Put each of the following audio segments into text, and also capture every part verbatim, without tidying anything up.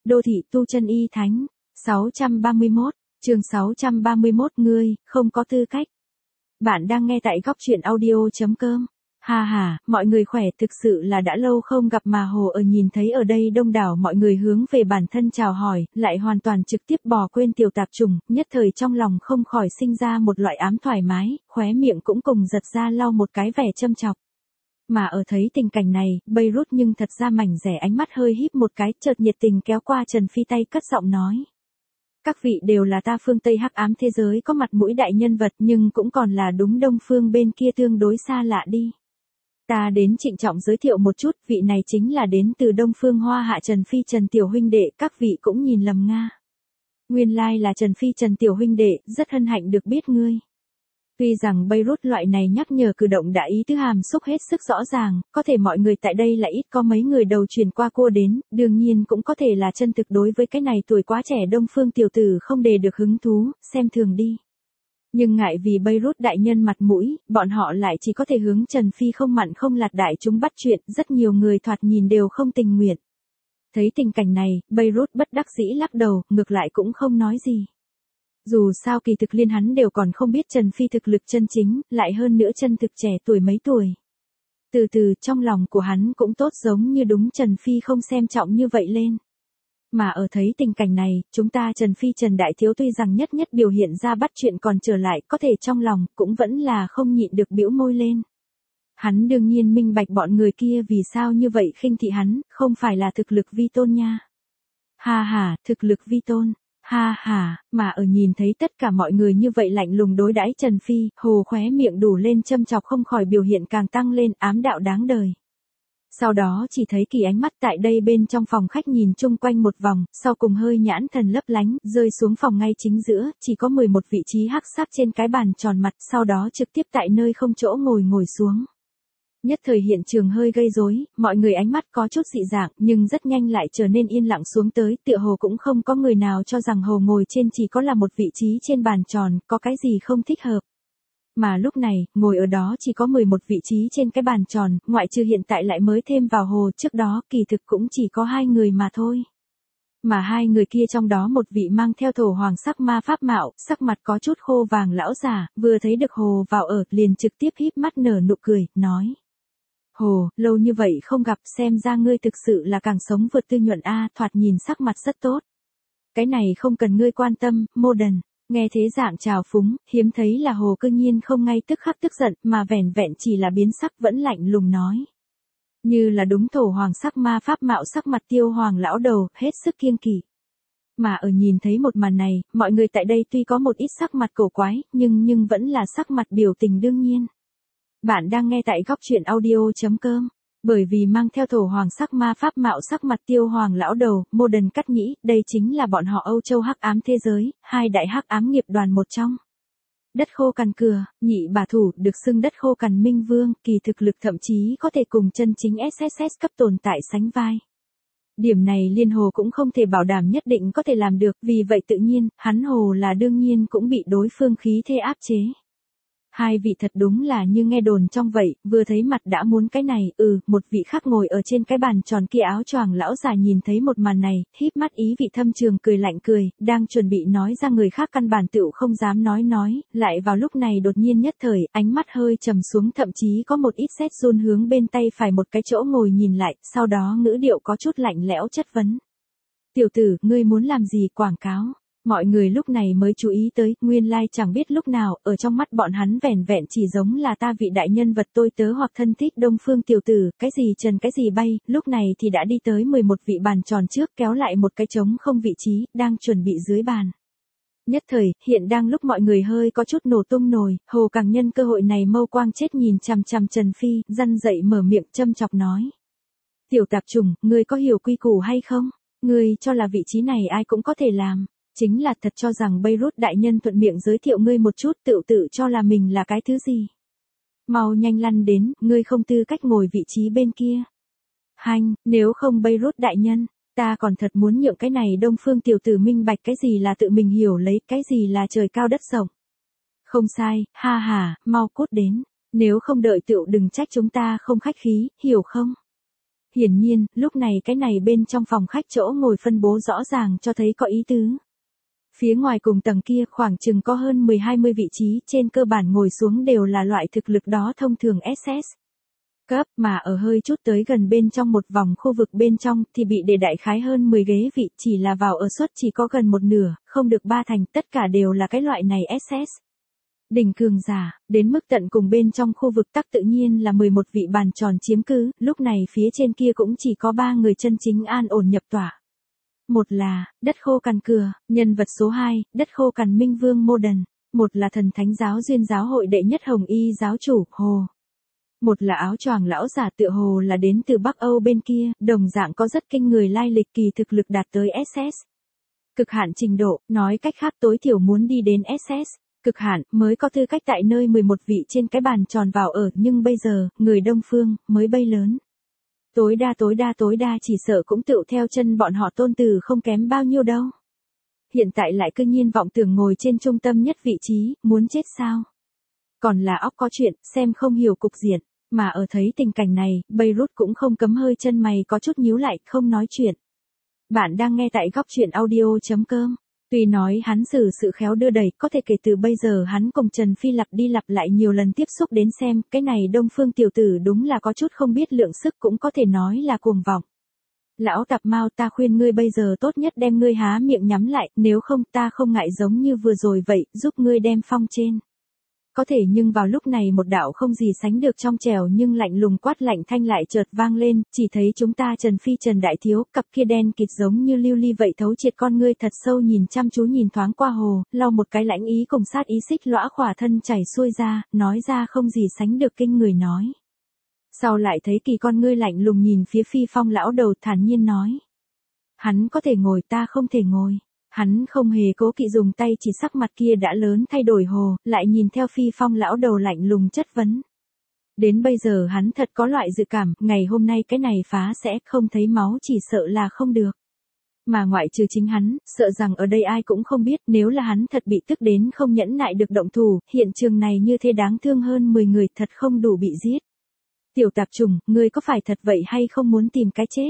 Đô thị tu chân y thánh. sáu trăm ba mươi mốt, chương sáu trăm ba mươi mốt ngươi, không có tư cách. Bạn đang nghe tại góc truyện audio.com. Ha ha, mọi người khỏe, thực sự là đã lâu không gặp mà hồ ở nhìn thấy ở đây đông đảo mọi người hướng về bản thân chào hỏi, lại hoàn toàn trực tiếp bỏ quên tiểu tạp trùng, nhất thời trong lòng không khỏi sinh ra một loại ám thoải mái, khóe miệng cũng cùng giật ra lau một cái vẻ châm chọc. Mà ở thấy tình cảnh này, Beirut nhưng thật ra mảnh rẻ ánh mắt hơi híp một cái, chợt nhiệt tình kéo qua Trần Phi tay cất giọng nói. Các vị đều là ta phương Tây hắc ám thế giới có mặt mũi đại nhân vật nhưng cũng còn là đúng đông phương bên kia tương đối xa lạ đi. Ta đến trịnh trọng giới thiệu một chút, vị này chính là đến từ đông phương Hoa Hạ Trần Phi Trần Tiểu huynh đệ, các vị cũng nhìn lầm nga. Nguyên lai là Trần Phi Trần Tiểu huynh đệ, rất hân hạnh được biết ngươi. Tuy rằng Beirut loại này nhắc nhở cử động đã ý tứ hàm xúc hết sức rõ ràng, có thể mọi người tại đây lại ít có mấy người đầu truyền qua cua đến, đương nhiên cũng có thể là chân thực đối với cái này tuổi quá trẻ đông phương tiểu tử không đề được hứng thú, xem thường đi. Nhưng ngại vì Beirut đại nhân mặt mũi, bọn họ lại chỉ có thể hướng Trần Phi không mặn không lạt đại chúng bắt chuyện, rất nhiều người thoạt nhìn đều không tình nguyện. Thấy tình cảnh này, Beirut bất đắc dĩ lắc đầu, ngược lại cũng không nói gì. Dù sao kỳ thực liên hắn đều còn không biết Trần Phi thực lực chân chính, lại hơn nữa chân thực trẻ tuổi mấy tuổi. Từ từ trong lòng của hắn cũng tốt giống như đúng Trần Phi không xem trọng như vậy lên. Mà ở thấy tình cảnh này, chúng ta Trần Phi Trần Đại Thiếu tuy rằng nhất nhất biểu hiện ra bắt chuyện còn trở lại, có thể trong lòng cũng vẫn là không nhịn được bĩu môi lên. Hắn đương nhiên minh bạch bọn người kia vì sao như vậy khinh thị hắn, không phải là thực lực vi tôn nha. Ha ha, thực lực vi tôn. Ha ha, mà ở nhìn thấy tất cả mọi người như vậy lạnh lùng đối đãi Trần Phi, hồ khóe miệng đủ lên châm chọc không khỏi biểu hiện càng tăng lên ám đạo đáng đời. Sau đó chỉ thấy kỳ ánh mắt tại đây bên trong phòng khách nhìn chung quanh một vòng, sau cùng hơi nhãn thần lấp lánh, rơi xuống phòng ngay chính giữa, chỉ có mười một vị trí hắc sắc trên cái bàn tròn mặt, sau đó trực tiếp tại nơi không chỗ ngồi ngồi xuống. Nhất thời hiện trường hơi gây rối, mọi người ánh mắt có chút dị dạng, nhưng rất nhanh lại trở nên yên lặng xuống tới, tựa hồ cũng không có người nào cho rằng hồ ngồi trên chỉ có là một vị trí trên bàn tròn, có cái gì không thích hợp. Mà lúc này, ngồi ở đó chỉ có mười một vị trí trên cái bàn tròn, ngoại trừ hiện tại lại mới thêm vào hồ, trước đó kỳ thực cũng chỉ có hai người mà thôi. Mà hai người kia trong đó một vị mang theo thổ hoàng sắc ma pháp mạo, sắc mặt có chút khô vàng lão già, vừa thấy được hồ vào ở, liền trực tiếp híp mắt nở nụ cười, nói. Hồ, lâu như vậy không gặp, xem ra ngươi thực sự là càng sống vượt tư nhuận a, thoạt nhìn sắc mặt rất tốt. Cái này không cần ngươi quan tâm, mô đần. Nghe thế dạng trào phúng, hiếm thấy là hồ cư nhiên không ngay tức khắc tức giận, mà vẻn vẹn chỉ là biến sắc vẫn lạnh lùng nói. Như là đúng thổ hoàng sắc ma pháp mạo sắc mặt tiêu hoàng lão đầu, hết sức kiêng kỵ. Mà ở nhìn thấy một màn này, mọi người tại đây tuy có một ít sắc mặt cổ quái, nhưng nhưng vẫn là sắc mặt biểu tình đương nhiên. Bạn đang nghe tại góc truyện audio.com. Bởi vì mang theo thổ hoàng sắc ma pháp mạo sắc mặt tiêu hoàng lão đầu, mô đần cắt nhĩ, đây chính là bọn họ Âu Châu hắc ám thế giới, hai đại hắc ám nghiệp đoàn một trong. Đất khô cằn cừa, nhị bà thủ, được xưng đất khô cằn minh vương, kỳ thực lực thậm chí có thể cùng chân chính ét ét ét cấp tồn tại sánh vai. Điểm này liên hồ cũng không thể bảo đảm nhất định có thể làm được, vì vậy tự nhiên, hắn hồ là đương nhiên cũng bị đối phương khí thế áp chế. Hai vị thật đúng là như nghe đồn trong vậy, vừa thấy mặt đã muốn cái này, ừ, một vị khác ngồi ở trên cái bàn tròn kia áo choàng lão già nhìn thấy một màn này, híp mắt ý vị thâm trường cười lạnh cười, đang chuẩn bị nói ra người khác căn bản tựu không dám nói nói, lại vào lúc này đột nhiên nhất thời, ánh mắt hơi trầm xuống thậm chí có một ít sét run hướng bên tay phải một cái chỗ ngồi nhìn lại, sau đó ngữ điệu có chút lạnh lẽo chất vấn. Tiểu tử, ngươi muốn làm gì quảng cáo? Mọi người lúc này mới chú ý tới, nguyên lai chẳng biết lúc nào, ở trong mắt bọn hắn vẻn vẹn chỉ giống là ta vị đại nhân vật tôi tớ hoặc thân thích đông phương tiểu tử, cái gì trần cái gì bay, lúc này thì đã đi tới mười một vị bàn tròn trước kéo lại một cái trống không vị trí, đang chuẩn bị dưới bàn. Nhất thời, hiện đang lúc mọi người hơi có chút nổ tung nồi, hồ càng nhân cơ hội này mâu quang chết nhìn chằm chằm Trần Phi, răn dậy mở miệng châm chọc nói. Tiểu tạp trùng, ngươi có hiểu quy củ hay không? Ngươi cho là vị trí này ai cũng có thể làm. Chính là thật cho rằng Beirut đại nhân thuận miệng giới thiệu ngươi một chút tự tự cho là mình là cái thứ gì. Mau nhanh lăn đến, ngươi không tư cách ngồi vị trí bên kia. Hanh, nếu không Beirut đại nhân, ta còn thật muốn nhượng cái này đông phương tiểu tử minh bạch cái gì là tự mình hiểu lấy, cái gì là trời cao đất rộng. Không sai, ha ha, mau cút đến, nếu không đợi tựu đừng trách chúng ta không khách khí, hiểu không? Hiển nhiên, lúc này cái này bên trong phòng khách chỗ ngồi phân bố rõ ràng cho thấy có ý tứ. Phía ngoài cùng tầng kia khoảng chừng có hơn mười hai mươi vị trí, trên cơ bản ngồi xuống đều là loại thực lực đó thông thường ét ét. Cấp, mà ở hơi chút tới gần bên trong một vòng khu vực bên trong thì bị để đại khái hơn mười ghế vị, chỉ là vào ở suất chỉ có gần một nửa, không được ba thành, tất cả đều là cái loại này ét ét. Đỉnh cường giả, đến mức tận cùng bên trong khu vực tắc tự nhiên là mười một vị bàn tròn chiếm cứ, lúc này phía trên kia cũng chỉ có ba người chân chính an ổn nhập tọa. Một là, đất khô cằn cửa, nhân vật số hai, đất khô cằn minh vương mô đần. Một là thần thánh giáo duyên giáo hội đệ nhất hồng y giáo chủ, Hồ. Một là áo choàng lão giả tựa hồ là đến từ Bắc Âu bên kia, đồng dạng có rất kinh người lai lịch kỳ thực lực đạt tới ét ét. Cực hạn trình độ, nói cách khác tối thiểu muốn đi đến ét ét. Cực hạn, mới có tư cách tại nơi mười một vị trên cái bàn tròn vào ở, nhưng bây giờ, người Đông Phương, mới bay lớn. Tối đa tối đa tối đa chỉ sợ cũng tựu theo chân bọn họ tôn tử không kém bao nhiêu đâu. Hiện tại lại cư nhiên vọng tưởng ngồi trên trung tâm nhất vị trí, muốn chết sao? Còn là óc có chuyện, xem không hiểu cục diện, mà ở thấy tình cảnh này, Beirut cũng không cấm hơi chân mày có chút nhíu lại, không nói chuyện. Bạn đang nghe tại góc chuyện audio chấm com. Tuy nói hắn xử sự khéo đưa đẩy, có thể kể từ bây giờ hắn cùng Trần Phi lặp đi lặp lại nhiều lần tiếp xúc đến xem, cái này Đông Phương tiểu tử đúng là có chút không biết lượng sức, cũng có thể nói là cuồng vọng. Lão Tạp Mao, ta khuyên ngươi bây giờ tốt nhất đem ngươi há miệng nhắm lại, nếu không ta không ngại giống như vừa rồi vậy, giúp ngươi đem phong trên. Có thể nhưng vào lúc này một đạo không gì sánh được trong trẻo nhưng lạnh lùng quát lạnh thanh lại chợt vang lên, chỉ thấy chúng ta Trần Phi Trần Đại Thiếu, cặp kia đen kịt giống như lưu ly vậy thấu triệt con ngươi thật sâu nhìn chăm chú nhìn thoáng qua Hồ, lau một cái lãnh ý cùng sát ý xích lõa khỏa thân chảy xuôi ra, nói ra không gì sánh được kinh người nói. Sau lại thấy kỳ con ngươi lạnh lùng nhìn phía Phi Phong lão đầu thản nhiên nói. Hắn có thể ngồi, ta không thể ngồi. Hắn không hề cố kỵ dùng tay chỉ sắc mặt kia đã lớn thay đổi Hồ, lại nhìn theo Phi Phong lão đầu lạnh lùng chất vấn. Đến bây giờ hắn thật có loại dự cảm, ngày hôm nay cái này phá sẽ không thấy máu chỉ sợ là không được. Mà ngoại trừ chính hắn, sợ rằng ở đây ai cũng không biết, nếu là hắn thật bị tức đến không nhẫn nại được động thủ, hiện trường này như thế đáng thương hơn mười người thật không đủ bị giết. Tiểu tạp trùng, ngươi có phải thật vậy hay không muốn tìm cái chết?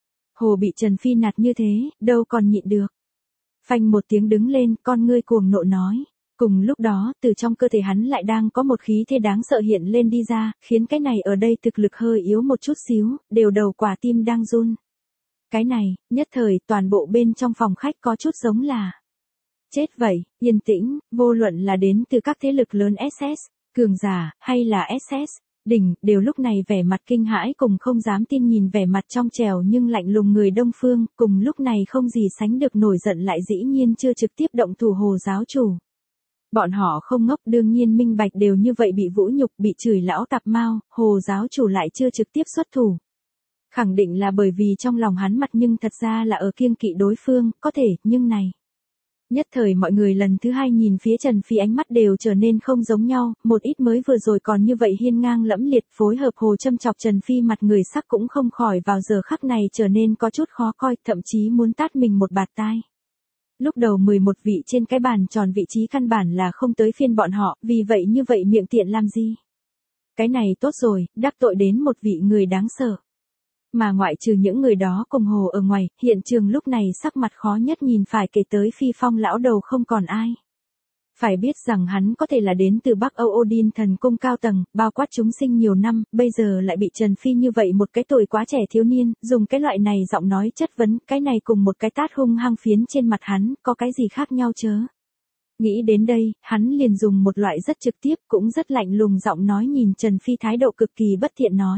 Hồ bị Trần Phi nạt như thế, đâu còn nhịn được. Phanh một tiếng đứng lên, con ngươi cuồng nộ nói. Cùng lúc đó, từ trong cơ thể hắn lại đang có một khí thế đáng sợ hiện lên đi ra, khiến cái này ở đây thực lực hơi yếu một chút xíu, đều đầu quả tim đang run. Cái này, nhất thời, toàn bộ bên trong phòng khách có chút giống là chết vậy, yên tĩnh, vô luận là đến từ các thế lực lớn ét ét, cường giả, hay là ét ét, đỉnh, đều lúc này vẻ mặt kinh hãi cùng không dám tin nhìn vẻ mặt trong trẻo nhưng lạnh lùng người Đông Phương, cùng lúc này không gì sánh được nổi giận lại dĩ nhiên chưa trực tiếp động thủ Hồ giáo chủ. Bọn họ không ngốc đương nhiên minh bạch đều như vậy bị vũ nhục bị chửi lão Tạp Mao, Hồ giáo chủ lại chưa trực tiếp xuất thủ. Khẳng định là bởi vì trong lòng hắn mặt nhưng thật ra là ở kiêng kỵ đối phương, có thể, nhưng này. Nhất thời mọi người lần thứ hai nhìn phía Trần Phi ánh mắt đều trở nên không giống nhau, một ít mới vừa rồi còn như vậy hiên ngang lẫm liệt phối hợp Hồ châm chọc Trần Phi mặt người sắc cũng không khỏi vào giờ khắc này trở nên có chút khó coi, thậm chí muốn tát mình một bạt tai. Lúc đầu mười một vị trên cái bàn tròn vị trí căn bản là không tới phiên bọn họ, vì vậy như vậy miệng tiện làm gì? Cái này tốt rồi, đắc tội đến một vị người đáng sợ. Mà ngoại trừ những người đó cùng Hồ ở ngoài, hiện trường lúc này sắc mặt khó nhất nhìn phải kể tới Phi Phong lão đầu không còn ai. Phải biết rằng hắn có thể là đến từ Bắc Âu Odin thần cung cao tầng, bao quát chúng sinh nhiều năm, bây giờ lại bị Trần Phi như vậy một cái tuổi quá trẻ thiếu niên, dùng cái loại này giọng nói chất vấn, cái này cùng một cái tát hung hăng phiến trên mặt hắn, có cái gì khác nhau chớ. Nghĩ đến đây, hắn liền dùng một loại rất trực tiếp, cũng rất lạnh lùng giọng nói nhìn Trần Phi thái độ cực kỳ bất thiện nói.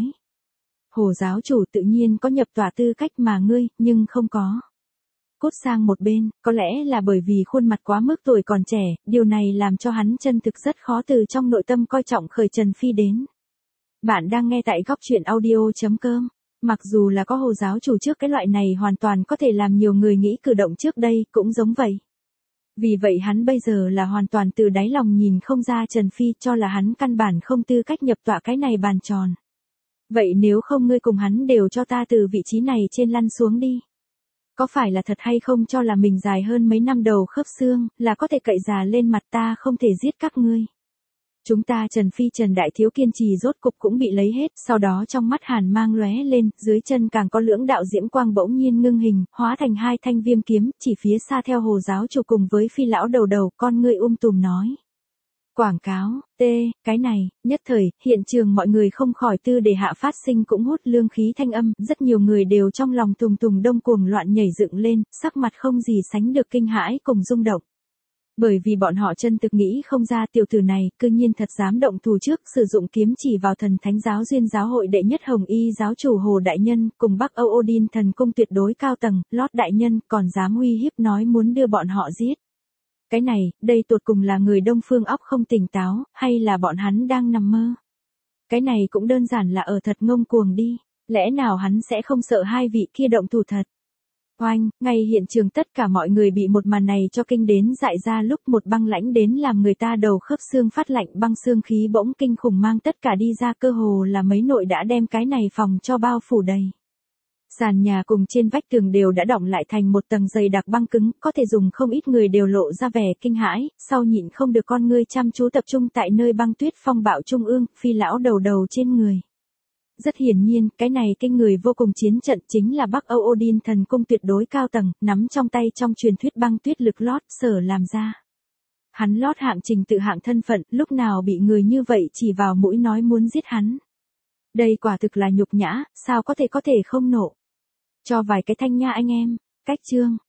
Hồ giáo chủ tự nhiên có nhập tòa tư cách mà ngươi, nhưng không có. Cút sang một bên, có lẽ là bởi vì khuôn mặt quá mức tuổi còn trẻ, điều này làm cho hắn chân thực rất khó từ trong nội tâm coi trọng khởi Trần Phi đến. Bạn đang nghe tại góc chuyện audio chấm com. Mặc dù là có Hồ giáo chủ trước cái loại này hoàn toàn có thể làm nhiều người nghĩ cử động trước đây, cũng giống vậy. Vì vậy hắn bây giờ là hoàn toàn từ đáy lòng nhìn không ra Trần Phi cho là hắn căn bản không tư cách nhập tọa cái này bàn tròn. Vậy nếu không ngươi cùng hắn đều cho ta từ vị trí này trên lăn xuống đi. Có phải là thật hay không cho là mình dài hơn mấy năm đầu khớp xương, là có thể cậy già lên mặt ta không thể giết các ngươi. Chúng ta Trần Phi Trần Đại Thiếu kiên trì rốt cục cũng bị lấy hết, sau đó trong mắt hàn mang lóe lên, dưới chân càng có lưỡng đạo diễm quang bỗng nhiên ngưng hình, hóa thành hai thanh viêm kiếm, chỉ phía xa theo Hồ giáo chủ cùng với Phi lão đầu đầu, con ngươi um tùm nói. Quảng cáo, t, cái này, nhất thời, hiện trường mọi người không khỏi tư để hạ phát sinh cũng hút lương khí thanh âm, rất nhiều người đều trong lòng tùng tùng đông cuồng loạn nhảy dựng lên, sắc mặt không gì sánh được kinh hãi cùng rung động. Bởi vì bọn họ chân thực nghĩ không ra tiểu tử này, cư nhiên thật dám động thủ trước, sử dụng kiếm chỉ vào thần thánh giáo duyên giáo hội đệ nhất Hồng Y giáo chủ Hồ Đại Nhân, cùng Bắc Âu Odin thần cung tuyệt đối cao tầng, Lót Đại Nhân, còn dám uy hiếp nói muốn đưa bọn họ giết. Cái này, đây tột cùng là người Đông Phương óc không tỉnh táo, hay là bọn hắn đang nằm mơ? Cái này cũng đơn giản là ở thật ngông cuồng đi, lẽ nào hắn sẽ không sợ hai vị kia động thủ thật? Oanh, ngay hiện trường tất cả mọi người bị một màn này cho kinh đến dại ra lúc một băng lãnh đến làm người ta đầu khớp xương phát lạnh, băng xương khí bỗng kinh khủng mang tất cả đi ra, cơ hồ là mấy nội đã đem cái này phòng cho bao phủ đầy. Sàn nhà cùng trên vách tường đều đã đọng lại thành một tầng dày đặc băng cứng, có thể dùng không ít người đều lộ ra vẻ kinh hãi, sau nhịn không được con ngươi chăm chú tập trung tại nơi băng tuyết phong bạo trung ương, Phi lão đầu đầu trên người. Rất hiển nhiên, cái này kinh người vô cùng chiến trận chính là Bắc Âu Odin thần cung tuyệt đối cao tầng, nắm trong tay trong truyền thuyết băng tuyết lực Lót sở làm ra. Hắn Lót hạng trình tự hạng thân phận, lúc nào bị người như vậy chỉ vào mũi nói muốn giết hắn. Đây quả thực là nhục nhã, sao có thể có thể không nộ. Cho vài cái thanh nha anh em, cách chương.